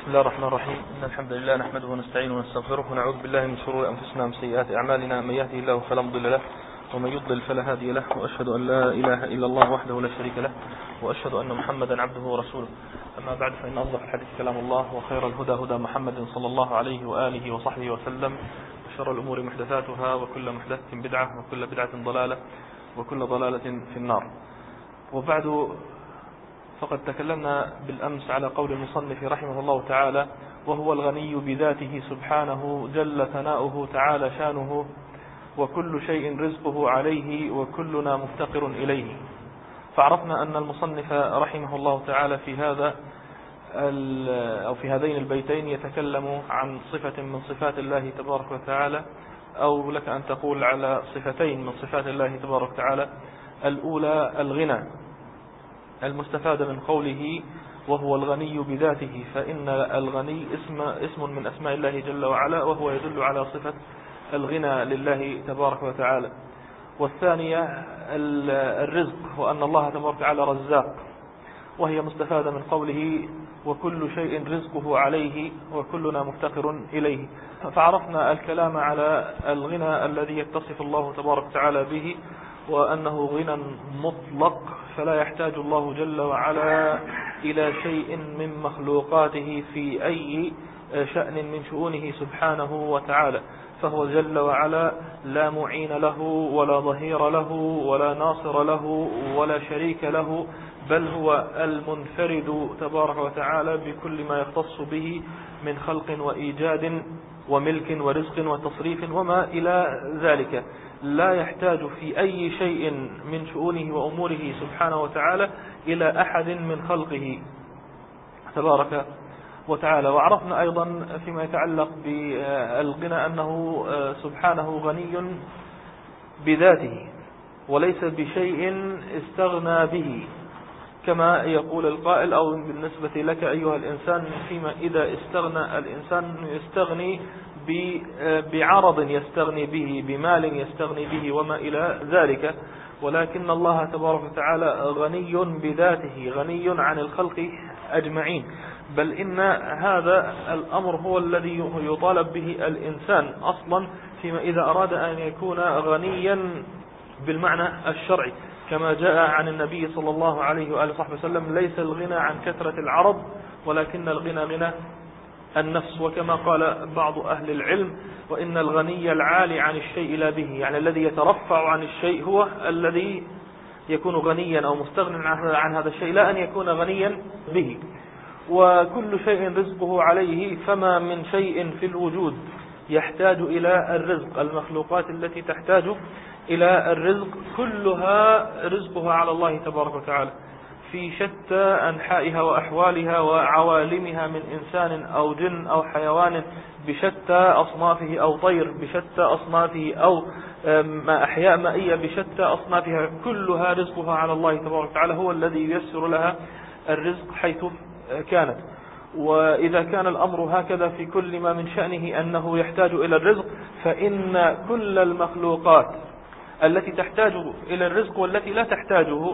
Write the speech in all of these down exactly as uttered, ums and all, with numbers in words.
بسم الله الرحمن الرحيم. إن الحمد لله نحمده ونستعينه ونستغفره ونعوذ بالله من شرور أنفسنا ومن سيئات أعمالنا. من يهده الله فلا مضل له ومن يضلل فلا هادي له، وأشهد أن لا إله إلا الله وحده لا شريك له، وأشهد أن محمدا عبده ورسوله. أما بعد، فإن أصدق الحديث كلام الله، وخير الهدى هدى محمد صلى الله عليه وآله وصحبه وسلم، وشر الأمور محدثاتها، وكل محدثة بدعة، وكل بدعة ضلالة، وكل ضلالة في النار. وبعد، فقد تكلمنا بالأمس على قول المصنف رحمه الله تعالى: وهو الغني بذاته سبحانه جل ثناؤه تعالى شانه، وكل شيء رزقه عليه، وكلنا مفتقر إليه. فعرفنا أن المصنف رحمه الله تعالى في هذا أو في هذين البيتين يتكلم عن صفة من صفات الله تبارك وتعالى، أو لك أن تقول على صفتين من صفات الله تبارك وتعالى. الأولى الغنى، المستفاد من قوله وهو الغني بذاته، فإن الغني اسم اسم من أسماء الله جل وعلا، وهو يدل على صفة الغنى لله تبارك وتعالى. والثانية الرزق، وأن الله تبارك وتعالى رزاق، وهي مستفادة من قوله وكل شيء رزقه عليه، وكلنا مفتقر إليه. فعرفنا الكلام على الغنى الذي يتصف الله تبارك وتعالى به، وأنه غنى مطلق، فلا يحتاج الله جل وعلا إلى شيء من مخلوقاته في أي شأن من شؤونه سبحانه وتعالى، فهو جل وعلا لا معين له ولا ظهير له ولا ناصر له ولا شريك له، بل هو المنفرد تبارك وتعالى بكل ما يختص به من خلق وإيجاد وملك ورزق وتصريف وما إلى ذلك. لا يحتاج في أي شيء من شؤونه وأموره سبحانه وتعالى إلى أحد من خلقه تبارك وتعالى. وعرفنا أيضا فيما يتعلق بالغنى أنه سبحانه غني بذاته، وليس بشيء استغنى به، كما يقول القائل: أو بالنسبة لك أيها الإنسان، فيما إذا استغنى الإنسان يستغني بعرض يستغني به، بمال يستغني به وما إلى ذلك. ولكن الله تبارك وتعالى غني بذاته، غني عن الخلق أجمعين، بل إن هذا الأمر هو الذي يطالب به الإنسان أصلا فيما إذا أراد أن يكون غنيا بالمعنى الشرعي، كما جاء عن النبي صلى الله عليه وآله وصحبه وسلم: ليس الغنى عن كثرة العرض، ولكن الغنى غنى النفس. وكما قال بعض أهل العلم: وإن الغني العالي عن الشيء لا به، يعني الذي يترفع عن الشيء هو الذي يكون غنيا أو مستغنى عن هذا الشيء، لا أن يكون غنيا به. وكل شيء رزقه عليه، فما من شيء في الوجود يحتاج إلى الرزق. المخلوقات التي تحتاج إلى الرزق كلها رزقها على الله تبارك وتعالى، في شتى أنحائها وأحوالها وعوالمها، من إنسان أو جن أو حيوان بشتى أصنافه، أو طير بشتى أصنافه، أو أحياء مائية بشتى أصنافها، كلها رزقها على الله تبارك وتعالى، هو الذي ييسر لها الرزق حيث كانت. وإذا كان الأمر هكذا في كل ما من شأنه أنه يحتاج إلى الرزق، فإن كل المخلوقات التي تحتاج إلى الرزق والتي لا تحتاجه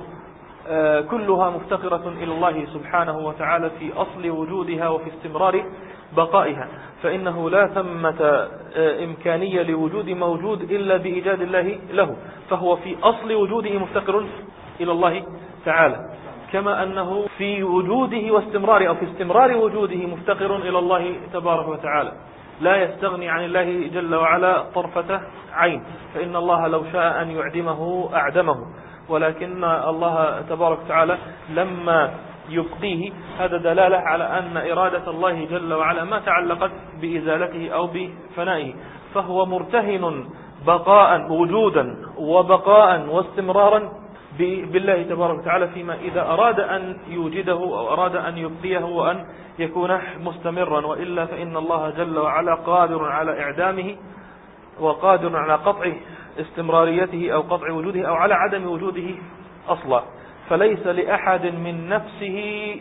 كلها مفتقرة إلى الله سبحانه وتعالى في أصل وجودها وفي استمرار بقائها، فإنه لا ثمة إمكانية لوجود موجود إلا بإيجاد الله له، فهو في أصل وجوده مفتقر إلى الله تعالى، كما أنه في وجوده واستمرار أو في استمرار وجوده مفتقر إلى الله تبارك وتعالى، لا يستغني عن الله جل وعلا طرفة عين، فإن الله لو شاء أن يعدمه أعدمه، ولكن الله تبارك وتعالى لما يبقيه، هذا دلالة على أن إرادة الله جل وعلا ما تعلقت بإزالته أو بفنائه، فهو مرتهن بقاء وجودا وبقاء واستمرارا بالله تبارك وتعالى، فيما إذا أراد أن يوجده أو أراد أن يبقيه وأن يكون مستمرا، وإلا فإن الله جل وعلا قادر على إعدامه، وقادر على قطع استمراريته أو قطع وجوده أو على عدم وجوده أصلا. فليس لأحد من نفسه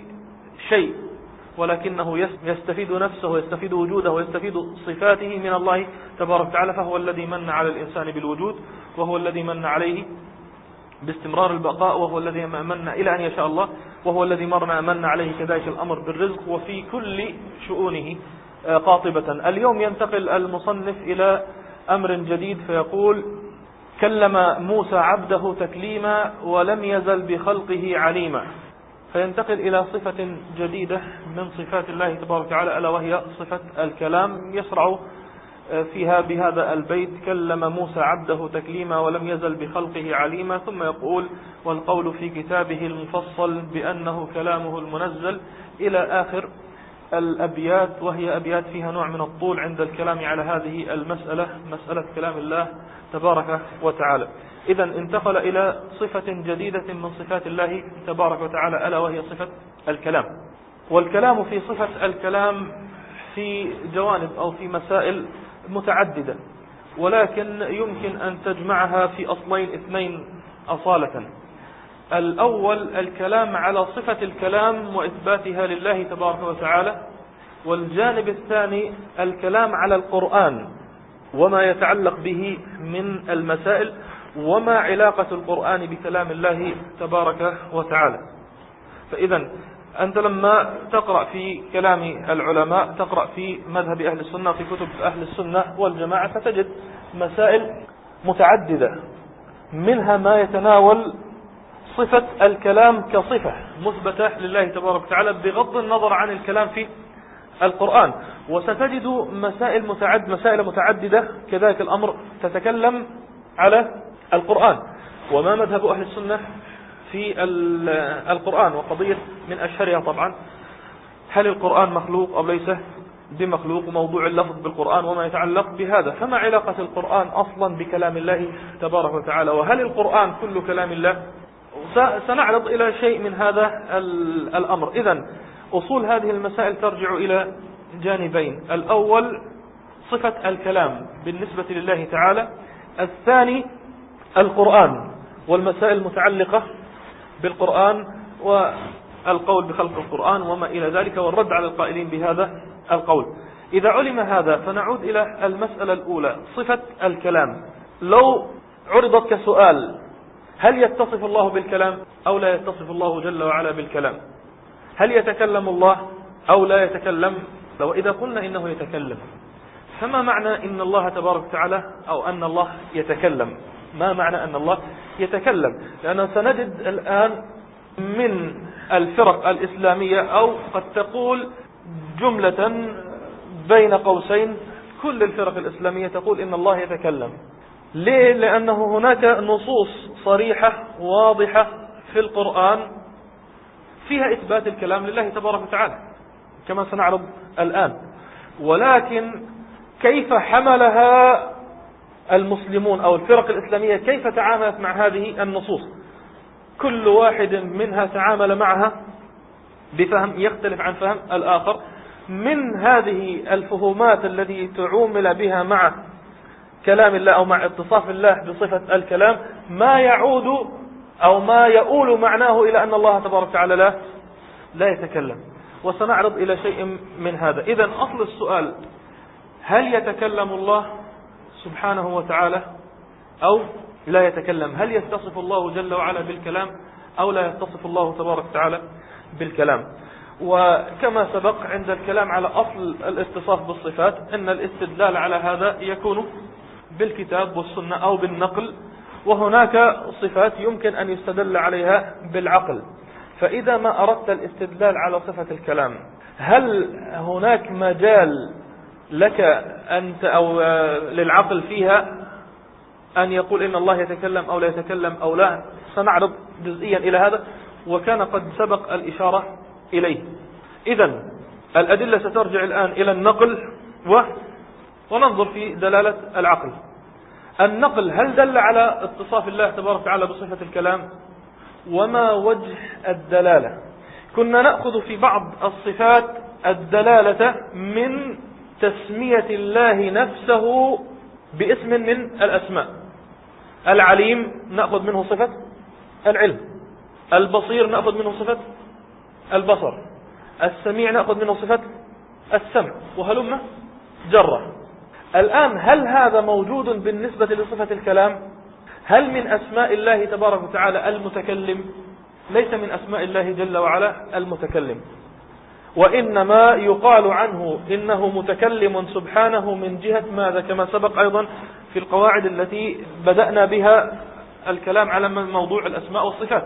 شيء، ولكنه يستفيد نفسه ويستفيد وجوده ويستفيد صفاته من الله تبارك وتعالى، فهو الذي من على الإنسان بالوجود، وهو الذي من عليه باستمرار البقاء، وهو الذي من إلى أن يشاء الله وهو الذي مرنا من عليه كذلك الأمر بالرزق وفي كل شؤونه قاطبة. اليوم ينتقل المصنف إلى أمر جديد فيقول: كلم موسى عبده تكليما ولم يزل بخلقه عليما. فينتقل إلى صفة جديدة من صفات الله تبارك وتعالى، ألا وهي صفة الكلام. يشرع فيها بهذا البيت: كلم موسى عبده تكليما ولم يزل بخلقه عليما. ثم يقول: والقول في كتابه المفصل بأنه كلامه المنزل، إلى آخر الأبيات، وهي أبيات فيها نوع من الطول عند الكلام على هذه المسألة، مسألة كلام الله تبارك وتعالى. إذا انتقل إلى صفة جديدة من صفات الله تبارك وتعالى، ألا وهي صفة الكلام. والكلام في صفة الكلام في جوانب أو في مسائل متعددة، ولكن يمكن أن تجمعها في أصلين اثنين أصالة. الأول الكلام على صفة الكلام وإثباتها لله تبارك وتعالى، والجانب الثاني الكلام على القرآن وما يتعلق به من المسائل، وما علاقة القرآن بكلام الله تبارك وتعالى. فإذا أنت لما تقرأ في كلام العلماء، تقرأ في مذهب أهل السنة، في كتب أهل السنة والجماعة، فتجد مسائل متعددة، منها ما يتناول صفة الكلام كصفة مثبتة لله تبارك وتعالى بغض النظر عن الكلام في القرآن. وستجد مسائل متعد مسائل متعددة كذلك الأمر تتكلم على القرآن، وما مذهب أهل السنة في القرآن. وقضية من أشهرها طبعا: هل القرآن مخلوق أو ليس بمخلوق، وموضوع اللفظ بالقرآن وما يتعلق بهذا. فما علاقة القرآن أصلا بكلام الله تبارك وتعالى، وهل القرآن كل كلام الله؟ سنعرض إلى شيء من هذا الأمر. إذن أصول هذه المسائل ترجع إلى جانبين: الأول صفة الكلام بالنسبة لله تعالى، الثاني القرآن والمسائل المتعلقة بالقرآن والقول بخلق القرآن وما إلى ذلك، والرد على القائلين بهذا القول. إذا علم هذا فنعود إلى المسألة الأولى: صفة الكلام. لو عرضت كسؤال: هل يتصف الله بالكلام أو لا يتصف الله جل وعلا بالكلام؟ هل يتكلم الله أو لا يتكلم؟ لو إذا قلنا إنه يتكلم، فما معنى إن الله تبارك وتعالى أو أن الله يتكلم؟ ما معنى أن الله يتكلم؟ لأننا سنجد الآن من الفرق الإسلامية، أو قد تقول جملة بين قوسين كل الفرق الإسلامية تقول إن الله يتكلم. ليه؟ لأنه هناك نصوص صريحة واضحة في القرآن فيها إثبات الكلام لله تبارك وتعالى كما سنعرض الآن، ولكن كيف حملها المسلمون أو الفرق الإسلامية، كيف تعاملت مع هذه النصوص؟ كل واحد منها تعامل معها بفهم يختلف عن فهم الآخر. من هذه الفهومات التي تعامل بها مع كلام الله أو مع اتصاف الله بصفة الكلام ما يعود أو ما يؤول معناه إلى أن الله تبارك وتعالى لا, لا يتكلم، وسنعرض إلى شيء من هذا. إذن أصل السؤال: هل يتكلم الله سبحانه وتعالى أو لا يتكلم؟ هل يتصف الله جل وعلا بالكلام أو لا يتصف الله تبارك وتعالى بالكلام؟ وكما سبق عند الكلام على أصل الاتصاف بالصفات أن الاستدلال على هذا يكون بالكتاب والسنة أو بالنقل، وهناك صفات يمكن أن يستدل عليها بالعقل. فإذا ما أردت الاستدلال على صفة الكلام، هل هناك مجال لك أنت أو للعقل فيها أن يقول إن الله يتكلم أو لا يتكلم أو لا؟ سنعرض جزئيا إلى هذا، وكان قد سبق الإشارة إليه. إذن الأدلة سترجع الآن إلى النقل و... وننظر في دلالة العقل. النقل هل دل على اتصاف الله تبارك وتعالى بصفة الكلام؟ وما وجه الدلالة؟ كنا نأخذ في بعض الصفات الدلالة من تسمية الله نفسه باسم من الأسماء. العليم نأخذ منه صفة العلم، البصير نأخذ منه صفة البصر، السميع نأخذ منه صفة السمع، وهلم جرة. الآن هل هذا موجود بالنسبة لصفة الكلام؟ هل من أسماء الله تبارك وتعالى المتكلم؟ ليس من أسماء الله جل وعلا المتكلم، وإنما يقال عنه إنه متكلم سبحانه من جهة ماذا؟ كما سبق أيضا في القواعد التي بدأنا بها الكلام على موضوع الأسماء والصفات،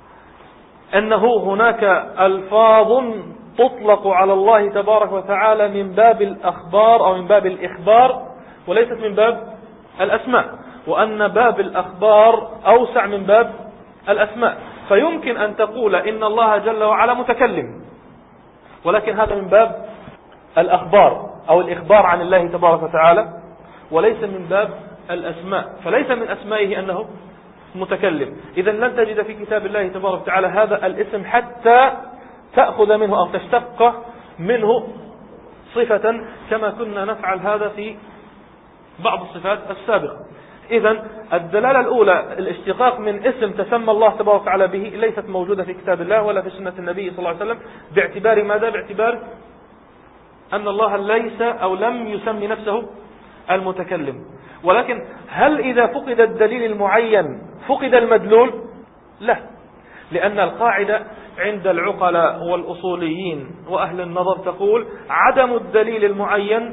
أنه هناك ألفاظ تطلق على الله تبارك وتعالى من باب الأخبار أو من باب الإخبار وليست من باب الأسماء، وأن باب الأخبار أوسع من باب الأسماء. فيمكن أن تقول إن الله جل وعلا متكلم، ولكن هذا من باب الأخبار أو الإخبار عن الله تبارك وتعالى، وليس من باب الأسماء، فليس من أسمائه أنه متكلم. إذا لن تجد في كتاب الله تبارك وتعالى هذا الاسم حتى تأخذ منه أو تشتق منه صفة، كما كنا نفعل هذا في بعض الصفات السابقة. إذن الدلالة الأولى الاشتقاق من اسم تسمى الله تبارك وتعالى به ليست موجودة في كتاب الله ولا في سنة النبي صلى الله عليه وسلم، باعتبار ماذا؟ باعتبار أن الله ليس أو لم يسمي نفسه المتكلم. ولكن هل إذا فقد الدليل المعين فقد المدلول؟ لا، لأن القاعدة عند العقلاء والأصوليين وأهل النظر تقول عدم الدليل المعين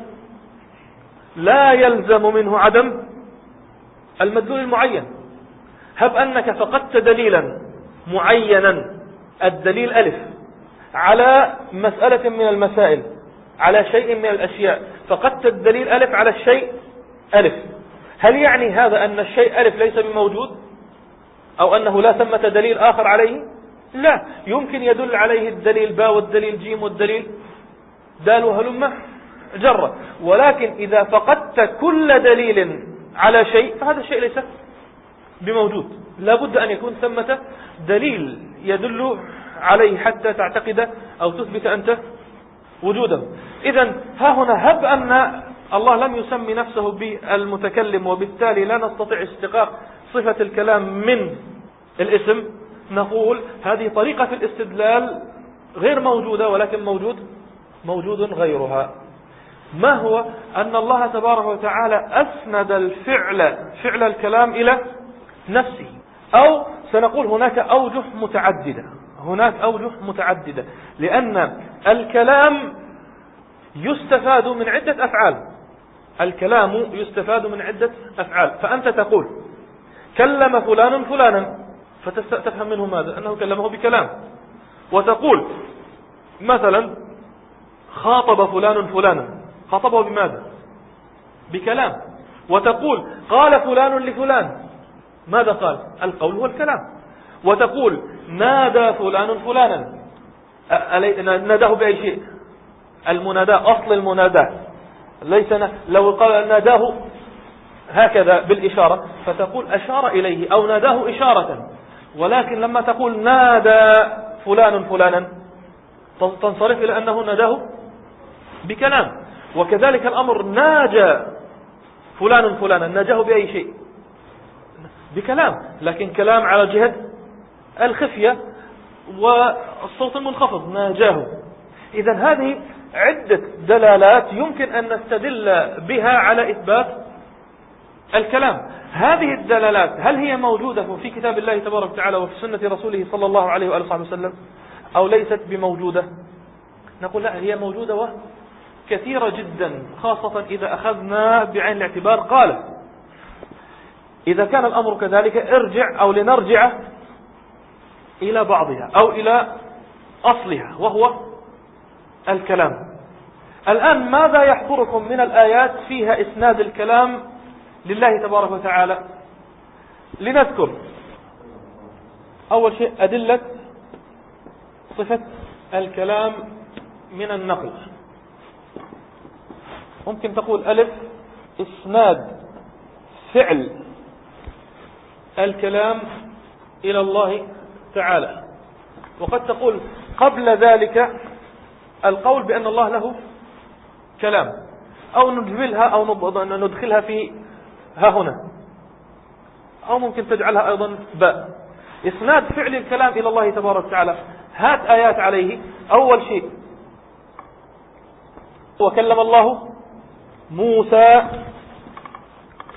لا يلزم منه عدم المدلول المعين. هب أنك فقدت دليلا معينا، الدليل ألف، على مسألة من المسائل، على شيء من الأشياء، فقدت الدليل ألف على الشيء ألف، هل يعني هذا أن الشيء ألف ليس بموجود أو أنه لا ثمة دليل آخر عليه؟ لا، يمكن يدل عليه الدليل باء والدليل جيم والدليل دال وهلم جرة، ولكن إذا فقدت كل دليل على شيء فهذا الشيء ليس بموجود، لا بد أن يكون ثمة دليل يدل عليه حتى تعتقد أو تثبت أنت وجوده. إذن ها هنا هب أن الله لم يسمي نفسه بالمتكلم، وبالتالي لا نستطيع اشتقاق صفة الكلام من الاسم، نقول هذه طريقة في الاستدلال غير موجودة، ولكن موجود موجود غيرها. ما هو؟ أن الله تبارك وتعالى أسند الفعل فعل الكلام إلى نفسه، أو سنقول هناك أوجه متعددة، هناك أوجه متعددة، لأن الكلام يستفاد من عدة أفعال، الكلام يستفاد من عدة أفعال. فأنت تقول كلم فلان فلانا، فتفهم منه ماذا؟ أنه كلمه بكلام. وتقول مثلا خاطب فلان فلانا، خاطبه بماذا؟ بكلام. وتقول قال فلان لفلان، ماذا قال؟ القول هو الكلام. وتقول نادى فلان فلانا، ناداه بأي شيء؟ المناداة، أصل المناداة ليس لو قال ناداه هكذا بالإشارة فتقول أشار إليه أو ناداه إشارة، ولكن لما تقول نادى فلان فلانا تنصرف إلى أنه ناداه بكلام. وكذلك الأمر ناجى فلان فلانا، ناجاه بأي شيء؟ بكلام، لكن كلام على جهة الخفية والصوت المنخفض، ناجاه. إذن هذه عدة دلالات يمكن أن نستدل بها على إثبات الكلام. هذه الدلالات هل هي موجودة في كتاب الله تبارك وتعالى وفي سنة رسوله صلى الله عليه وآله وسلم أو ليست بموجودة؟ نقول لا، هي موجودة وكثيرة جدا، خاصة إذا أخذنا بعين الاعتبار. قال إذا كان الأمر كذلك ارجع أو لنرجع إلى بعضها أو إلى أصلها وهو الكلام. الآن ماذا يحضركم من الآيات فيها إسناد الكلام لله تبارك وتعالى؟ لنذكر أول شيء أدلة صفة الكلام من النقل. ممكن تقول ألف إسناد فعل الكلام إلى الله تعالى، وقد تقول قبل ذلك القول بأن الله له كلام، أو نجملها أو ندخلها في ها هنا، أو ممكن تجعلها أيضا باء. إسناد فعل الكلام إلى الله تبارك وتعالى، هات آيات عليه. أول شيء وكلم الله موسى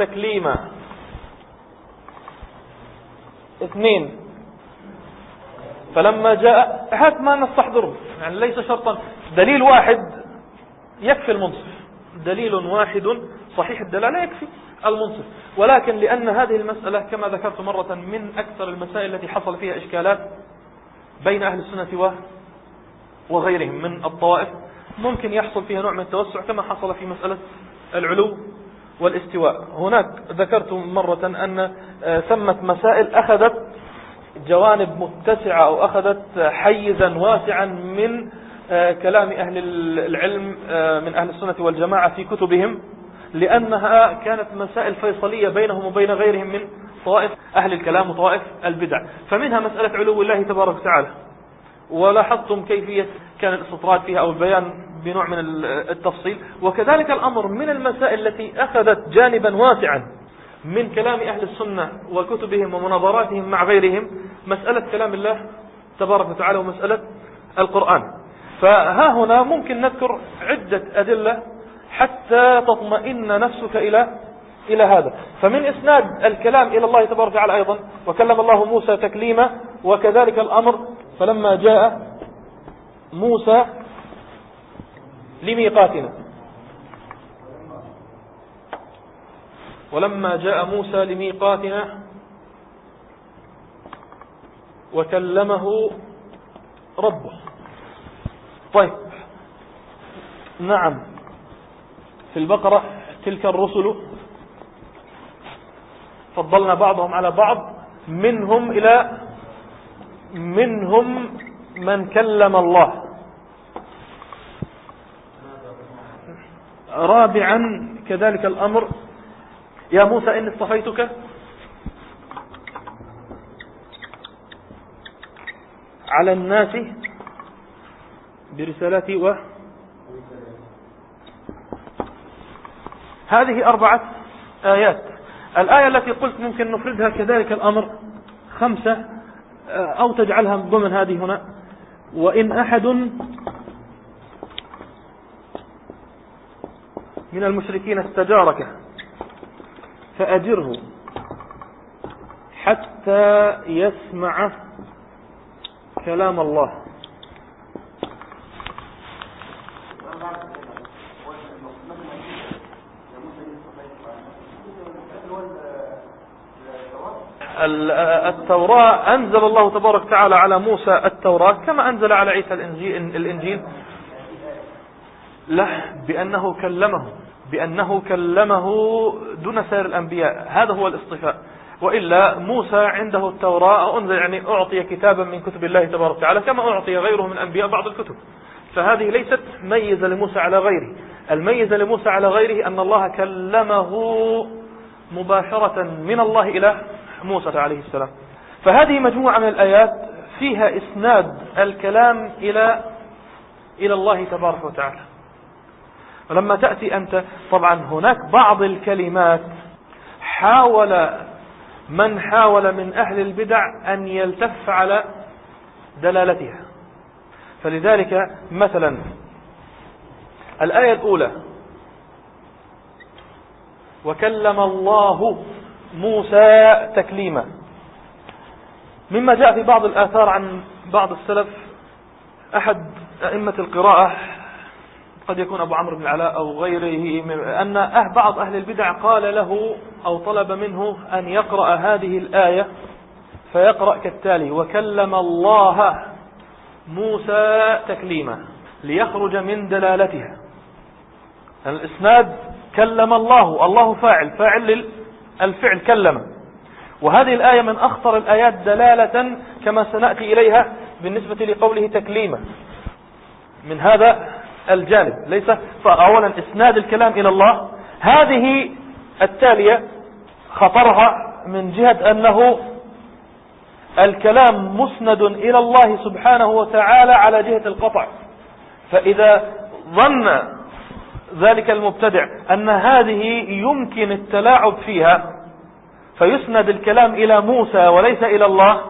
تكليما. اثنين فلما جاء هات ما نستحضره، يعني ليس شرطا دليل واحد يكفي المنصف، دليل واحد صحيح الدلالة يكفي المنصف. ولكن لأن هذه المسألة كما ذكرت مرة من أكثر المسائل التي حصل فيها إشكالات بين أهل السنة وغيرهم من الطوائف، ممكن يحصل فيها نوع من التوسع كما حصل في مسألة العلو والاستواء. هناك ذكرت مرة أن ثمة مسائل أخذت جوانب متسعة أو أخذت حيزا واسعا من كلام أهل العلم من أهل السنة والجماعة في كتبهم، لأنها كانت مسائل فيصلية بينهم وبين غيرهم من طوائف أهل الكلام وطوائف البدع. فمنها مسألة علو الله تبارك وتعالى، ولاحظتم كيفية كان الاستطراد فيها أو البيان بنوع من التفصيل. وكذلك الأمر من المسائل التي أخذت جانبا واسعا من كلام أهل السنة وكتبهم ومناظراتهم مع غيرهم، مسألة كلام الله تبارك وتعالى ومسألة القرآن. فها هنا ممكن نذكر عدة أدلة حتى تطمئن نفسك إلى إلى هذا. فمن إسناد الكلام إلى الله تبارك وتعالى أيضا وكلم الله موسى تكليما، وكذلك الأمر فلما جاء موسى لميقاتنا ولما جاء موسى لميقاتنا وكلمه ربه. طيب نعم، في البقرة تلك الرسل فضلنا بعضهم على بعض، منهم إلى منهم من كلم الله. رابعا كذلك الأمر يا موسى إني اصطفيتك على الناس برسالتي و هذه أربعة آيات. الآية التي قلت ممكن نفردها كذلك الأمر خمسة أو تجعلها ضمن هذه هنا، وإن أحد من المشركين استجارك فأجره حتى يسمع كلام الله. التوراة أنزل الله تبارك وتعالى على موسى التوراة كما أنزل على عيسى الإنجيل, الإنجيل لا بأنه كلمه بأنه كلمه دون سائر الأنبياء، هذا هو الاصطفاء. وإلا موسى عنده التوراة أنزل يعني أعطي كتابا من كتب الله تبارك وتعالى كما أعطي غيره من الأنبياء بعض الكتب، فهذه ليست ميزة لموسى على غيره. الميزة لموسى على غيره أن الله كلمه مباشرة من الله إلى موسى عليه السلام. فهذه مجموعة من الآيات فيها إسناد الكلام إلى إلى الله تبارك وتعالى. ولما تأتي أنت طبعا هناك بعض الكلمات حاول من حاول من أهل البدع أن يلتف على دلالتها. فلذلك مثلا الآية الأولى وكلم الله موسى تكليما، مما جاء في بعض الآثار عن بعض السلف أحد أئمة القراءة قد يكون أبو عمرو بن العلاء أو غيره أن أه بعض أهل البدع قال له أو طلب منه أن يقرأ هذه الآية فيقرأ كالتالي وكلم الله موسى تكليما ليخرج من دلالتها. الإسناد كلم الله، الله فاعل فاعل للفعل كلم، وهذه الآية من أخطر الآيات دلالة كما سنأتي إليها بالنسبة لقوله تكليما من هذا الجانب. ليس فأولا إسناد الكلام إلى الله، هذه التالية خطرها من جهة أنه الكلام مسند إلى الله سبحانه وتعالى على جهة القطع. فإذا ظن ذلك المبتدع أن هذه يمكن التلاعب فيها فيسند الكلام إلى موسى وليس إلى الله،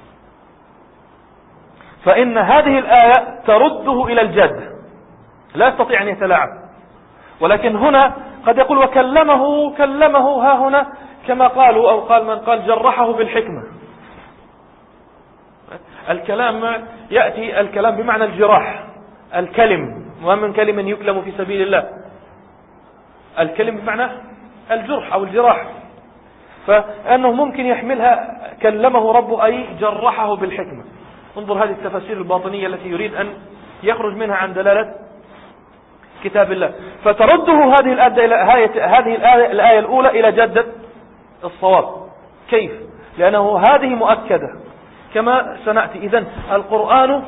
فإن هذه الآية ترده إلى الجد، لا يستطيع أن يتلاعب. ولكن هنا قد يقول وكلمه كلمه ها هنا كما قالوا أو قال من قال جرحه بالحكمة. الكلام يأتي الكلام بمعنى الجراح، الكلم، ومن كلم يكلم في سبيل الله، الكلم بمعنى الجرح أو الجراح، فأنه ممكن يحملها كلمه ربه أي جرحه بالحكمة. انظر هذه التفاسير الباطنية التي يريد أن يخرج منها عن دلالة كتاب الله، فترده هذه الآية إلى هذه الآية الأولى إلى جدة الصواب. كيف؟ لأنه هذه مؤكدة كما سنأتي. إذن القرآن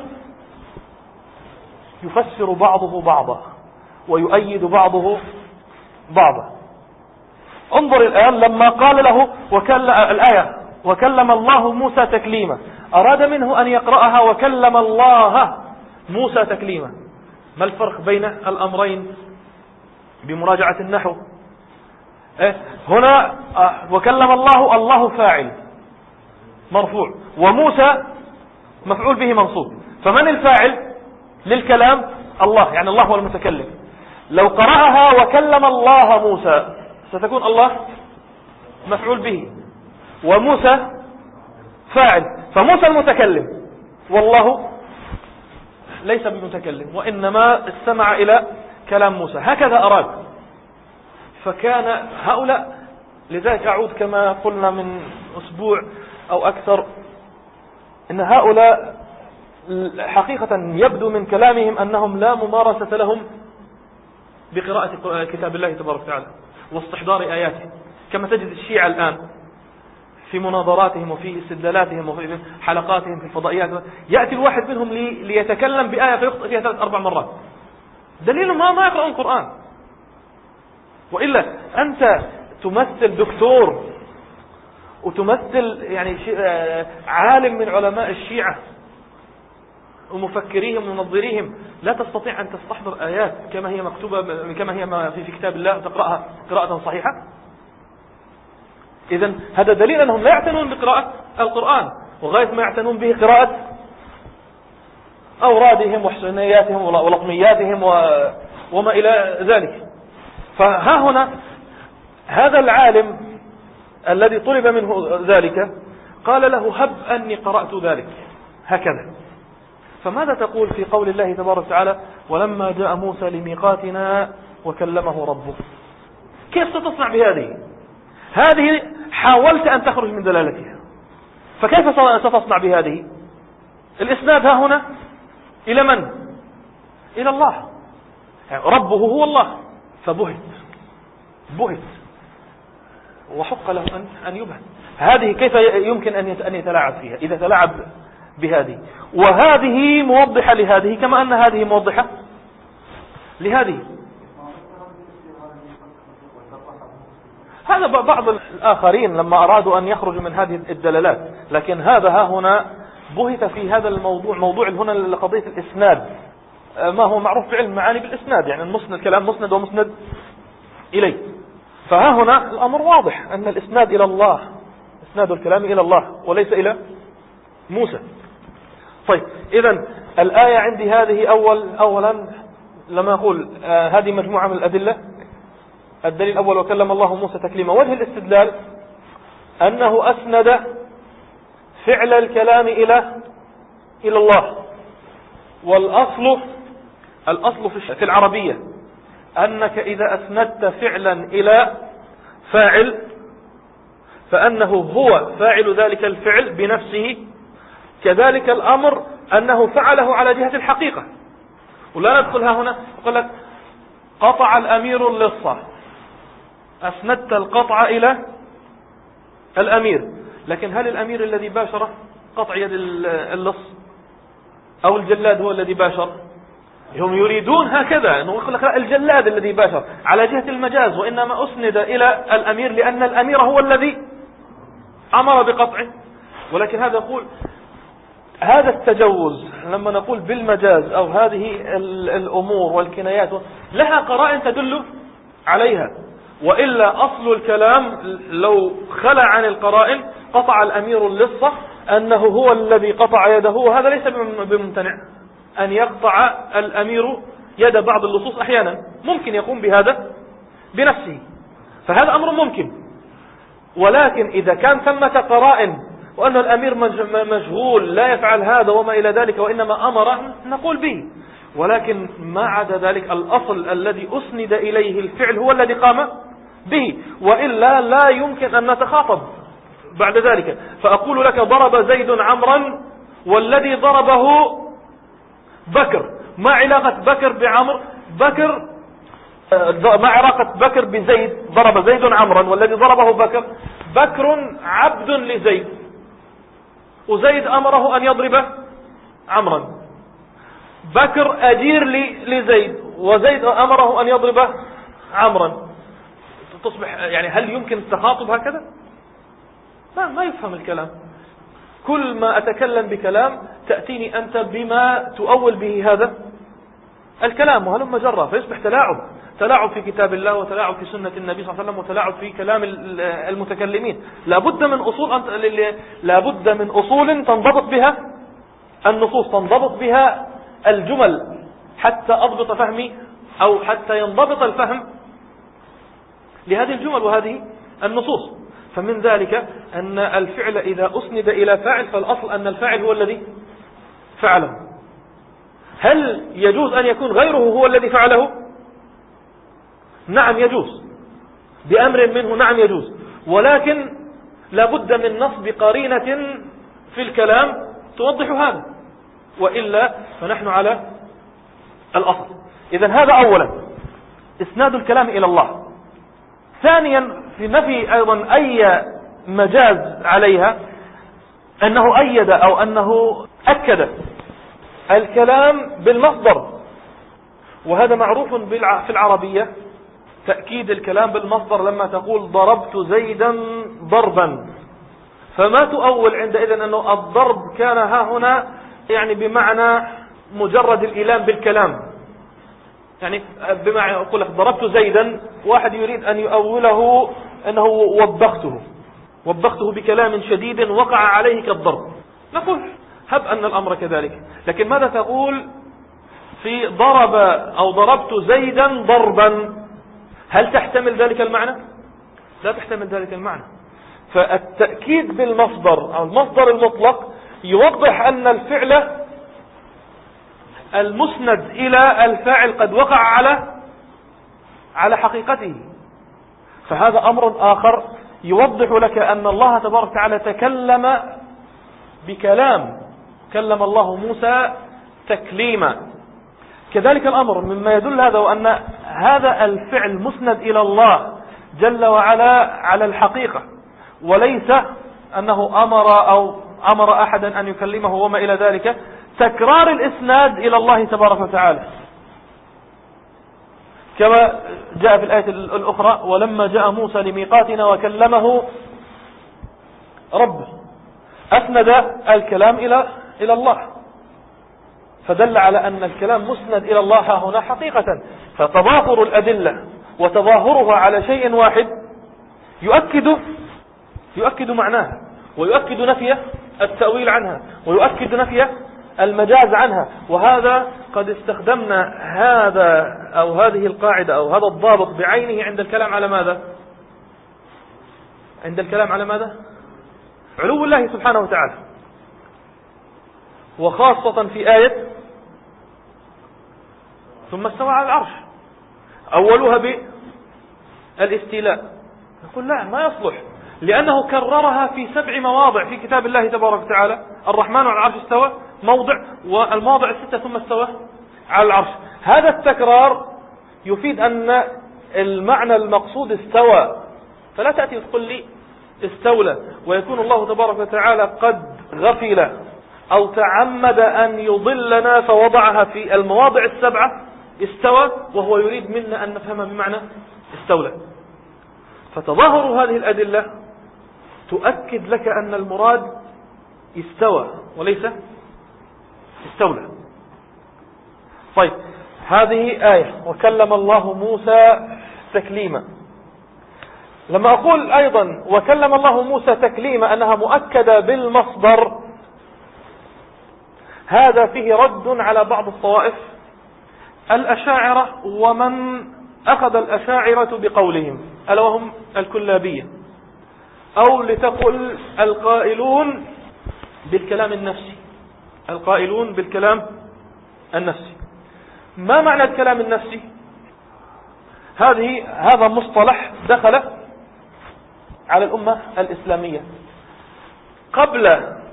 يفسر بعضه بعضا ويؤيد بعضه بعضا. انظر الآن لما قال له وكلم الآية وكلم الله موسى تكليما، أراد منه أن يقرأها وكلم الله موسى تكليما. ما الفرق بين الأمرين بمراجعة النحو؟ إيه؟ هنا وكلم الله، الله فاعل مرفوع، وموسى مفعول به منصوب، فمن الفاعل للكلام؟ الله، يعني الله هو المتكلم. لو قرأها وكلم الله موسى ستكون الله مفعول به وموسى فاعل، فموسى المتكلم والله ليس بمتكلم، وإنما استمع إلى كلام موسى، هكذا أراد. فكان هؤلاء، لذلك أعود كما قلنا من أسبوع أو أكثر، إن هؤلاء حقيقة يبدو من كلامهم أنهم لا ممارسة لهم بقراءة كتاب الله تبارك وتعالى واستحضار آياته، كما تجد الشيعة الآن في مناظراتهم وفي استدلالاتهم وفي حلقاتهم في الفضائيات، يأتي الواحد منهم لي ليتكلم بآية فيخطئ فيها ثلاث أربع مرات، دليل ما ما يقرأون القرآن. وإلا أنت تمثل دكتور وتمثل يعني عالم من علماء الشيعة ومفكريهم ومنظريهم، لا تستطيع أن تستحضر آيات كما هي مكتوبة كما هي في كتاب الله وتقرأها قراءة صحيحة. إذن هذا دليل أنهم لا يعتنون بقراءة القرآن، وغاية ما يعتنون به قراءة أورادهم وحسنياتهم ولطمياتهم وما إلى ذلك. فها هنا هذا العالم الذي طلب منه ذلك قال له هب أني قرأت ذلك هكذا. فماذا تقول في قول الله تبارك وتعالى ولما جاء موسى لميقاتنا وكلمه ربه؟ كيف ستصنع بهذه؟ هذه حاولت أن تخرج من دلالتها، فكيف ستصنع بهذه؟ الإسناد ها هنا إلى من؟ إلى الله، يعني ربه هو الله، فبهت بهت وحق له أن يبهت. هذه كيف يمكن أن يتلاعب فيها إذا تلاعب بهذه؟ وهذه موضحة لهذه كما أن هذه موضحة لهذه. هذا بعض الآخرين لما أرادوا أن يخرجوا من هذه الدلالات، لكن هذا ها هنا بهت في هذا الموضوع، موضوع هنا لقضية الإسناد، ما هو معروف بعلم معاني بالإسناد، يعني المسند الكلام مسند ومسند إليه. فها هنا الأمر واضح أن الإسناد إلى الله، إسناد الكلام إلى الله وليس إلى موسى. طيب إذن الآية عندي هذه أول أولا لما أقول آه هذه مجموعة من الأدلة. الدليل الأول وكلم الله موسى تكليما. وجه الاستدلال أنه أسند فعل الكلام إلى إلى الله، والأصل الأصل في العربية أنك إذا أسندت فعلا إلى فاعل فأنه هو فاعل ذلك الفعل بنفسه، كذلك الأمر أنه فعله على جهة الحقيقة. ولا ندخلها هنا يقول لك قطع الأمير اللصة، أسندت القطع إلى الأمير، لكن هل الأمير الذي باشر قطع يد اللص أو الجلاد هو الذي باشر؟ هم يريدون هكذا أنه يقول لك لا، الجلاد الذي باشر على جهة المجاز، وإنما أسند إلى الأمير لأن الأمير هو الذي أمر بقطعه. ولكن هذا يقول هذا التجوز لما نقول بالمجاز أو هذه الأمور والكنايات لها قرائن تدل عليها، وإلا أصل الكلام لو خلع عن القرائن قطع الأمير اللصة أنه هو الذي قطع يده، وهذا ليس بممتنع أن يقطع الأمير يد بعض اللصوص أحيانا، ممكن يقوم بهذا بنفسه، فهذا أمر ممكن. ولكن إذا كان ثمة قرائن وأن الأمير مشغول لا يفعل هذا وما إلى ذلك وإنما أمر نقول به، ولكن ما عدا ذلك الأصل الذي أسند إليه الفعل هو الذي قام به، وإلا لا يمكن أن نتخاطب بعد ذلك. فأقول لك ضرب زيد عمرا والذي ضربه بكر، ما علاقة بكر بعمر؟ بكر ما علاقة بكر بزيد؟ ضرب زيد عمرا والذي ضربه بكر، بكر عبد لزيد وزيد أمره أن يضرب عمرا، بكر أجير لزيد وزيد أمره أن يضرب عمرا. تصبح يعني هل يمكن التخاطب هكذا؟ لا، ما يفهم الكلام. كل ما أتكلم بكلام تأتيني أنت بما تؤول به هذا الكلام وهلم جرى، فيصبح تلاعب، تلاعب في كتاب الله وتلاعب في سنة النبي صلى الله عليه وسلم وتلاعب في كلام المتكلمين. لابد من أصول لابد من أصول تنضبط بها النصوص، تنضبط بها الجمل حتى أضبط فهمي أو حتى ينضبط الفهم لهذه الجمل وهذه النصوص. فمن ذلك أن الفعل إذا أسند إلى فاعل فالأصل أن الفاعل هو الذي فعله. هل يجوز أن يكون غيره هو الذي فعله؟ نعم يجوز، بأمر منه، نعم يجوز، ولكن لابد من نصب قرينة في الكلام توضح هذا، وإلا فنحن على الأصل. إذن هذا أولا إسناد الكلام إلى الله. ثانيا في نفي أيضا أي مجاز عليها أنه أيد أو أنه أكد الكلام بالمصدر، وهذا معروف في العربية تأكيد الكلام بالمصدر. لما تقول ضربت زيدا ضربا فما تؤول عندئذ أنه الضرب كان ها هنا يعني بمعنى مجرد الإيلام بالكلام، يعني بمعنى أقول لك ضربت زيدا، واحد يريد أن يؤوله أنه وبخته وبخته بكلام شديد وقع عليه كالضرب، نقول هب أن الأمر كذلك. لكن ماذا تقول في ضرب أو ضربت زيدا ضربا؟ هل تحتمل ذلك المعنى؟ لا تحتمل ذلك المعنى. فالتأكيد بالمصدر أو المصدر المطلق يوضح أن الفعل المسند إلى الفاعل قد وقع على على حقيقته. فهذا أمر آخر يوضح لك أن الله تبارك وتعالى تكلم بكلام، كلم الله موسى تكليما. كذلك الأمر مما يدل هذا وأن هذا الفعل مسند إلى الله جل وعلا على الحقيقة، وليس أنه أمر أو أمر أحدا أن يكلمه وما إلى ذلك. تكرار الإسناد إلى الله تبارك وتعالى كما جاء في الآية الأخرى ولما جاء موسى لميقاتنا وكلمه ربه، أسند الكلام إلى إلى الله، فدل على أن الكلام مسند إلى الله هنا حقيقة. فتظاهر الأدلة وتظاهرها على شيء واحد يؤكد يؤكد معناها، ويؤكد نفي التأويل عنها، ويؤكد نفي المجاز عنها. وهذا قد استخدمنا هذا أو هذه القاعدة أو هذا الضابط بعينه عند الكلام على ماذا؟ عند الكلام على ماذا؟ علو الله سبحانه وتعالى، وخاصة في آية ثم استوى على العرش، أولها بالاستيلاء. نقول لا، ما يصلح، لأنه كررها في سبع مواضع في كتاب الله تبارك وتعالى. الرحمن على العرش استوى موضع، والمواضع الستة ثم استوى على العرش. هذا التكرار يفيد أن المعنى المقصود استوى، فلا تأتي وتقول لي استولى، ويكون الله تبارك وتعالى قد غفل أو تعمد أن يضلنا فوضعها في المواضع السبعة استوى، وهو يريد منا أن نفهم بمعنى استولى. فتظاهر هذه الأدلة تؤكد لك أن المراد استوى وليس استولى. طيب، هذه آية وكلم الله موسى تكليما. لما أقول أيضا وكلم الله موسى تكليما أنها مؤكدة بالمصدر، هذا فيه رد على بعض الطوائف الأشاعرة ومن أخذ الأشاعرة بقولهم، ألا وهم الكلابية. أو لتقل القائلون بالكلام النفسي. القائلون بالكلام النفسي. ما معنى الكلام النفسي؟ هذه هذا مصطلح دخل على الأمة الإسلامية قبل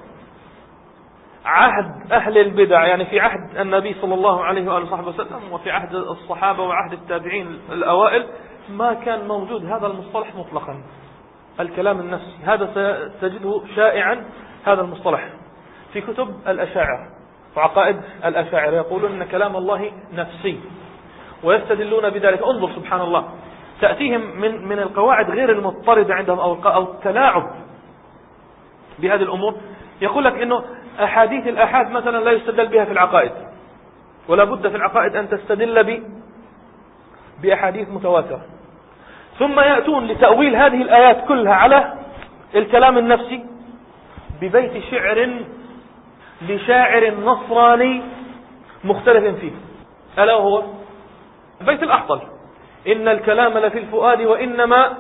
عهد أهل البدع، يعني في عهد النبي صلى الله عليه وآله وصحبه وسلم، وفي عهد الصحابة وعهد التابعين الأوائل ما كان موجود هذا المصطلح مطلقا، الكلام النفسي. هذا تجده شائعا، هذا المصطلح في كتب الأشاعرة وعقائد الأشاعرة، يقولون أن كلام الله نفسي ويستدلون بذلك. انظر سبحان الله، تأتيهم من من القواعد غير المضطردة عندهم أو أو التلاعب بهذه الأمور. يقول لك إنه أحاديث الآحاد مثلا لا يستدل بها في العقائد، ولا بد في العقائد أن تستدل ب بأحاديث متواترة. ثم يأتون لتأويل هذه الآيات كلها على الكلام النفسي ببيت شعر لشاعر نصراني مختلف فيه، ألا هو بيت الأحطل: إن الكلام لفي الفؤاد وإنما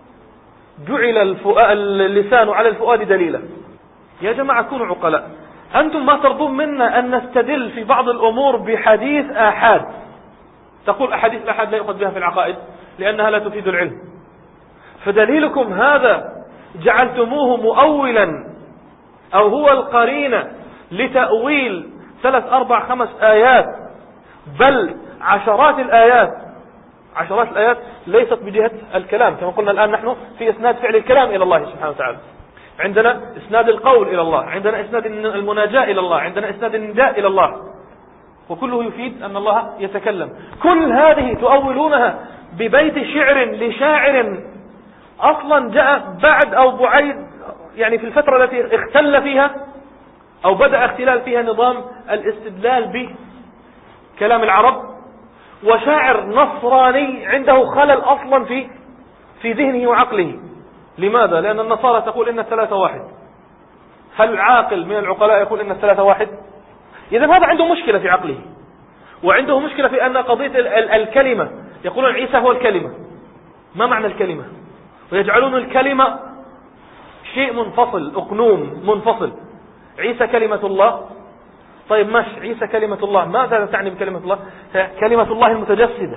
جعل الفؤاد اللسان على الفؤاد دليلا. يا جماعة كونوا عقلاء، أنتم ما ترضون منا أن نستدل في بعض الأمور بحديث آحاد. تقول أحاديث الآحاد لا يؤخذ بها في العقائد لأنها لا تفيد العلم، فدليلكم هذا جعلتموه مؤولا أو هو القرينة لتأويل ثلاث أربع خمس آيات، بل عشرات الآيات. عشرات الآيات ليست بجهة الكلام، كما قلنا الآن نحن في إسناد فعل الكلام إلى الله سبحانه وتعالى، عندنا إسناد القول إلى الله، عندنا إسناد المناجاة إلى الله، عندنا إسناد النداء إلى الله، وكله يفيد أن الله يتكلم. كل هذه تؤولونها ببيت شعر لشاعر أصلا جاء بعد أو بعيد، يعني في الفترة التي اختل فيها أو بدأ اختلال فيها نظام الاستدلال بكلام العرب، وشاعر نصراني عنده خلل أصلا في في ذهنه وعقله. لماذا؟ لأن النصارى تقول إن الثلاثة واحد. هل عاقل من العقلاء يقول إن الثلاثة واحد؟ إذا هذا عنده مشكلة في عقله، وعنده مشكلة في أن قضية الكلمة، يقولون عيسى هو الكلمة. ما معنى الكلمة؟ ويجعلون الكلمة شيء منفصل، أقنوم منفصل. عيسى كلمة الله. طيب ماشي، عيسى كلمة الله، ماذا تعني بكلمة الله؟ كلمة الله المتجسدة.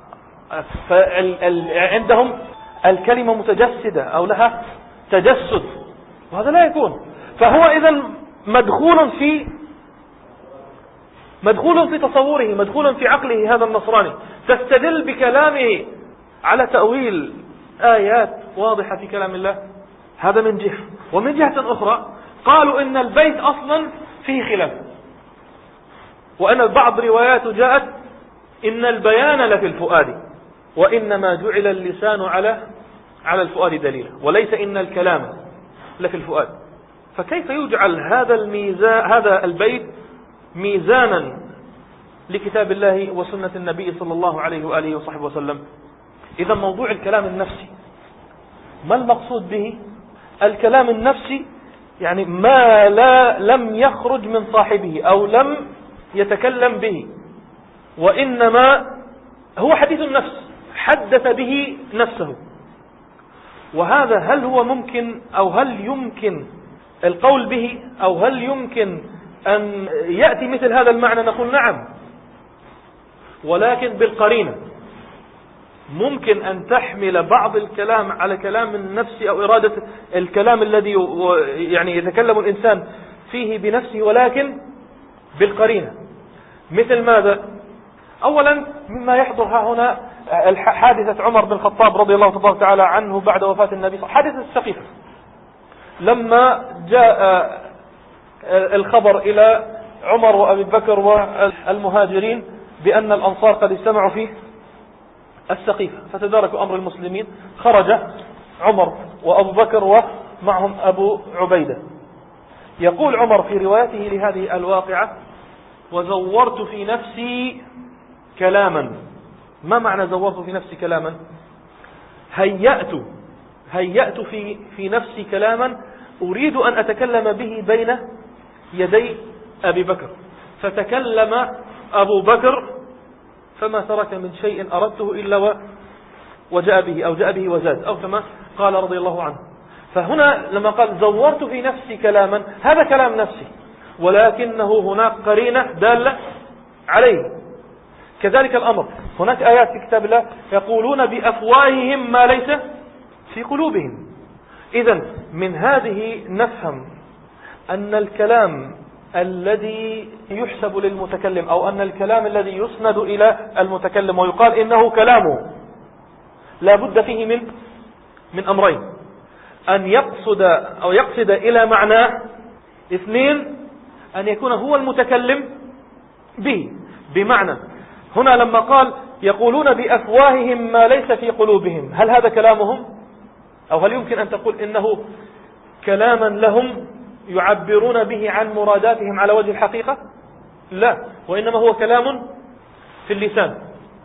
فعندهم الكلمة متجسدة أو لها تجسد، وهذا لا يكون. فهو إذن مدخول في مدخول في تصوره، مدخول في عقله هذا النصراني. تستدل بكلامه على تأويل آيات واضحة في كلام الله، هذا من جهة. ومن جهة أخرى قالوا إن البيت أصلا فيه خلاف، وأن بعض روايات جاءت إن البيان لفي الفؤاد وإنما جعل اللسان على على الفؤاد دليلا، وليس إن الكلام لفي الفؤاد. فكيف يجعل هذا الميزان هذا البيت ميزانا لكتاب الله وسنة النبي صلى الله عليه وآله وصحبه وسلم؟ إذا موضوع الكلام النفسي ما المقصود به؟ الكلام النفسي يعني ما لا لم يخرج من صاحبه أو لم يتكلم به، وإنما هو حديث النفس، حدث به نفسه. وهذا هل هو ممكن أو هل يمكن القول به أو هل يمكن أن يأتي مثل هذا المعنى؟ نقول نعم، ولكن بالقرينة. ممكن أن تحمل بعض الكلام على كلام النفس أو إرادة الكلام الذي يعني يتكلم الإنسان فيه بنفسه، ولكن بالقرينة. مثل ماذا؟ أولا مما يحضر ها هنا حادثة عمر بن الخطاب رضي الله تعالى عنه بعد وفاة النبي صلى الله عليه وسلم، حادثة السقيفة، لما جاء الخبر إلى عمر وأبي بكر والمهاجرين بأن الأنصار قد اجتمعوا في السقيفة، فتداركوا أمر المسلمين. خرج عمر وأبو بكر ومعهم أبو عبيدة. يقول عمر في روايته لهذه الواقعة: وزورت في نفسي كلاما. ما معنى زورت في نفسي كلاما؟ هيأت هيأت في في نفسي كلاما أريد أن أتكلم به بين يدي أبي بكر، فتكلم أبو بكر فما ترك من شيء أردته إلا وجاء به أو جاء به وزاد، أو كما قال رضي الله عنه. فهنا لما قال زورت في نفسي كلاما، هذا كلام نفسي ولكنه هناك قرينة دالة عليه. كذلك الأمر، هناك آيات في كتاب الله يقولون بأفواههم ما ليس في قلوبهم. إذن من هذه نفهم أن الكلام الذي يحسب للمتكلم أو أن الكلام الذي يسند إلى المتكلم ويقال إنه كلامه لا بد فيه من من أمرين: أن يقصد أو يقصد إلى معناه، اثنين أن يكون هو المتكلم به. بمعنى هنا لما قال يقولون بأفواههم ما ليس في قلوبهم، هل هذا كلامهم؟ أو هل يمكن أن تقول إنه كلاما لهم يعبرون به عن مراداتهم على وجه الحقيقة؟ لا، وإنما هو كلام في اللسان.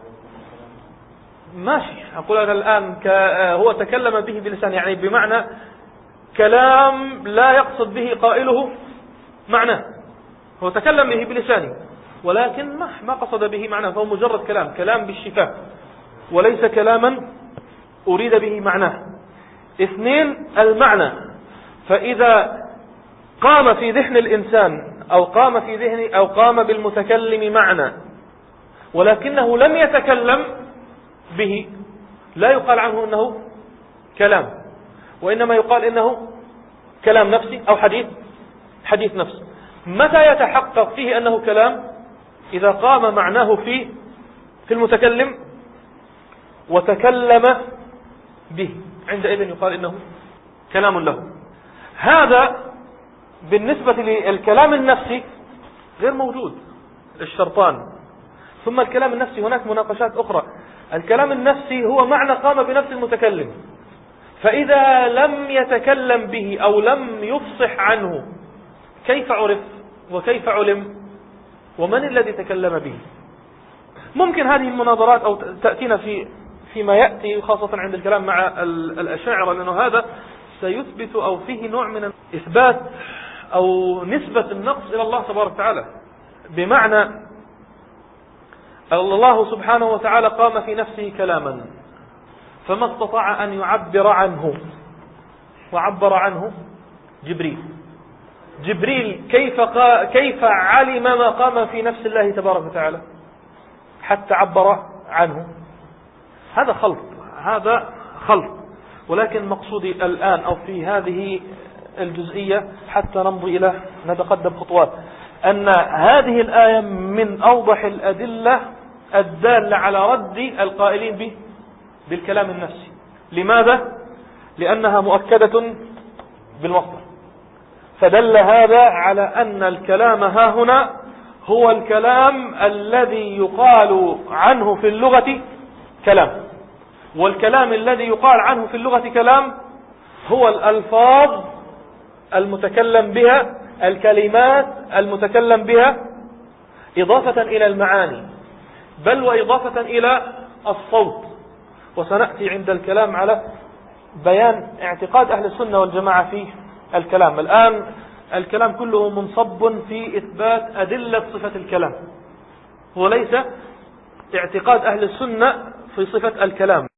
ماشي، أقول هذا الآن هو تكلم به باللسان، يعني بمعنى كلام لا يقصد به قائله معناه، هو تكلم به بلسانه ولكن ما ما قصد به معناه، فهو مجرد كلام كلام بالشفاه وليس كلاما أريد به معناه. اثنين المعنى، فإذا قام في ذهن الإنسان أو قام في ذهن أو قام بالمتكلم معنى ولكنه لم يتكلم به، لا يقال عنه إنه كلام، وإنما يقال إنه كلام نفسي أو حديث حديث نفس. متى يتحقق فيه أنه كلام؟ إذا قام معناه في في المتكلم وتكلم به، عندئذ يقال إنه كلام له. هذا بالنسبة للكلام النفسي غير موجود، الشرطان. ثم الكلام النفسي هناك مناقشات أخرى. الكلام النفسي هو معنى قام بنفس المتكلم، فإذا لم يتكلم به أو لم يفصح عنه كيف عرف وكيف علم ومن الذي تكلم به؟ ممكن هذه المناظرات أو تأتينا في فيما يأتي، خاصة عند الكلام مع الأشاعرة، لأنه هذا سيثبت أو فيه نوع من إثبات أو نسبة النقص إلى الله تبارك وتعالى. بمعنى الله سبحانه وتعالى قام في نفسه كلاما فما استطاع أن يعبر عنه، وعبر عنه جبريل. جبريل كيف قا كيف علم ما قام في نفس الله تبارك وتعالى حتى عبر عنه؟ هذا خلط، هذا خلط. ولكن مقصودي الآن أو في هذه الجزئية حتى نمضي إلى نتقدم خطوات، أن هذه الآية من أوضح الأدلة الدالة على رد القائلين به بالكلام النفسي. لماذا؟ لأنها مؤكدة بالمصدر، فدل هذا على أن الكلام ها هنا هو الكلام الذي يقال عنه في اللغة كلام، والكلام الذي يقال عنه في اللغة كلام هو الألفاظ المتكلم بها، الكلمات المتكلم بها، إضافة إلى المعاني، بل وإضافة إلى الصوت. وسنأتي عند الكلام على بيان اعتقاد أهل السنة والجماعة في الكلام. الآن الكلام كله منصب في إثبات أدلة صفة الكلام، وليس اعتقاد أهل السنة في صفة الكلام.